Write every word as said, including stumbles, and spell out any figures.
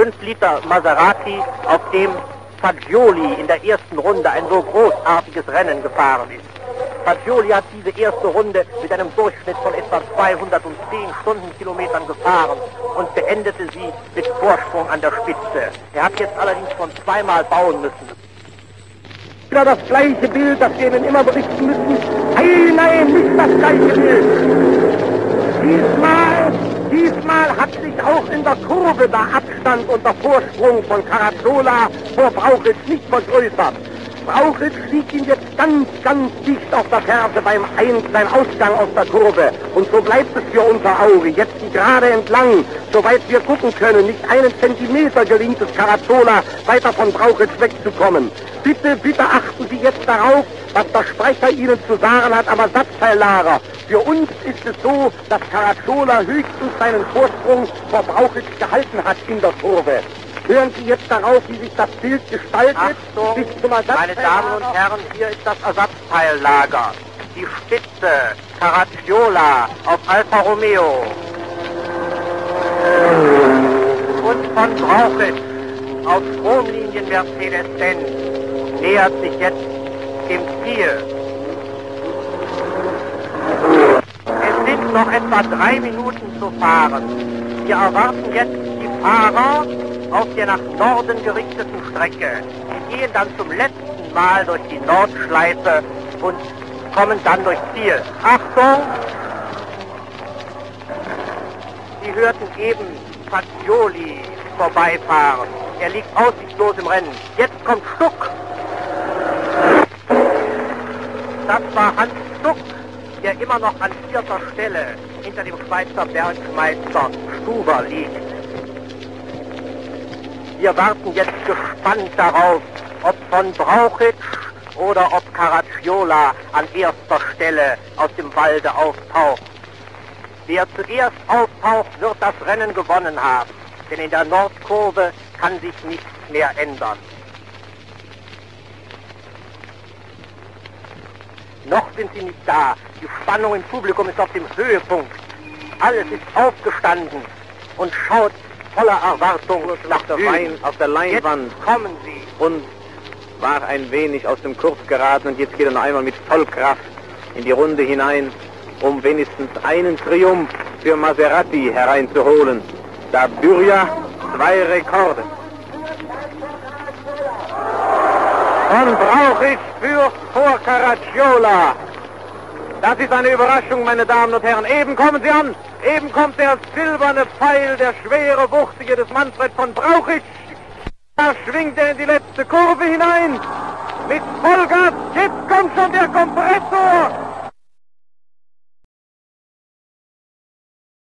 fünf Liter Maserati, auf dem Fagioli in der ersten Runde ein so großartiges Rennen gefahren ist. Fagioli hat diese erste Runde mit einem Durchschnitt von etwa zweihundertzehn Stundenkilometern gefahren und beendete sie mit Vorsprung an der Spitze. Er hat jetzt allerdings schon zweimal bauen müssen. Wieder das gleiche Bild, das wir Ihnen immer berichten müssen. Hey, nein, nicht das gleiche Bild. Diesmal, diesmal hat sich auch in der Kurve der Abstand und der Vorsprung von Caracciola vor Brauchitsch nicht vergrößert. Brauchitsch liegt ihm jetzt ganz, ganz dicht auf der Ferse beim, Ein beim Ausgang aus der Kurve. Und so bleibt es für unser Auge. Jetzt die Gerade entlang, soweit wir gucken können. Nicht einen Zentimeter gelingt es Caracciola, weiter von Brauchitsch wegzukommen. Bitte, bitte achten Sie jetzt darauf, was der Sprecher Ihnen zu sagen hat am Ersatzteillager. Für uns ist es so, dass Caracciola höchstens seinen Vorsprung vor Brauchitsch gehalten hat in der Kurve. Hören Sie jetzt darauf, wie sich das Bild gestaltet. Achtung, bis zum meine Damen und Herren, hier ist das Ersatzteillager. Die Spitze, Caracciola auf Alfa Romeo. Und von Brauchitsch auf Stromlinien Mercedes-Benz nähert sich jetzt dem Ziel. Es sind noch etwa drei Minuten zu fahren. Wir erwarten jetzt die Fahrer auf der nach Norden gerichteten Strecke. Sie gehen dann zum letzten Mal durch die Nordschleife und kommen dann durchs Ziel. Achtung! Sie hörten eben Fagioli vorbeifahren. Er liegt aussichtslos im Rennen. Jetzt kommt Stuck. Das war Hans Stuck, der immer noch an vierter Stelle hinter dem Schweizer Bergmeister Stuber liegt. Wir warten jetzt gespannt darauf, ob von Brauchitsch oder ob Caracciola an erster Stelle aus dem Walde auftaucht. Wer zuerst auftaucht, wird das Rennen gewonnen haben, denn in der Nordkurve kann sich nichts mehr ändern. Noch sind sie nicht da. Die Spannung im Publikum ist auf dem Höhepunkt. Alles ist aufgestanden und schaut voller Erwartung nach der Wein auf der Leinwand. Jetzt kommen sie. Und war ein wenig aus dem Kurs geraten und jetzt geht er noch einmal mit Vollkraft in die Runde hinein, um wenigstens einen Triumph für Maserati hereinzuholen. Da Bürja zwei Rekorde. Von Brauchitsch führt vor Caracciola. Das ist eine Überraschung, meine Damen und Herren. Eben kommen sie an. Eben kommt der silberne Pfeil, der schwere, wuchtige des Manfred von Brauchitsch. Da schwingt er in die letzte Kurve hinein. Mit Vollgas. Jetzt kommt schon der Kompressor.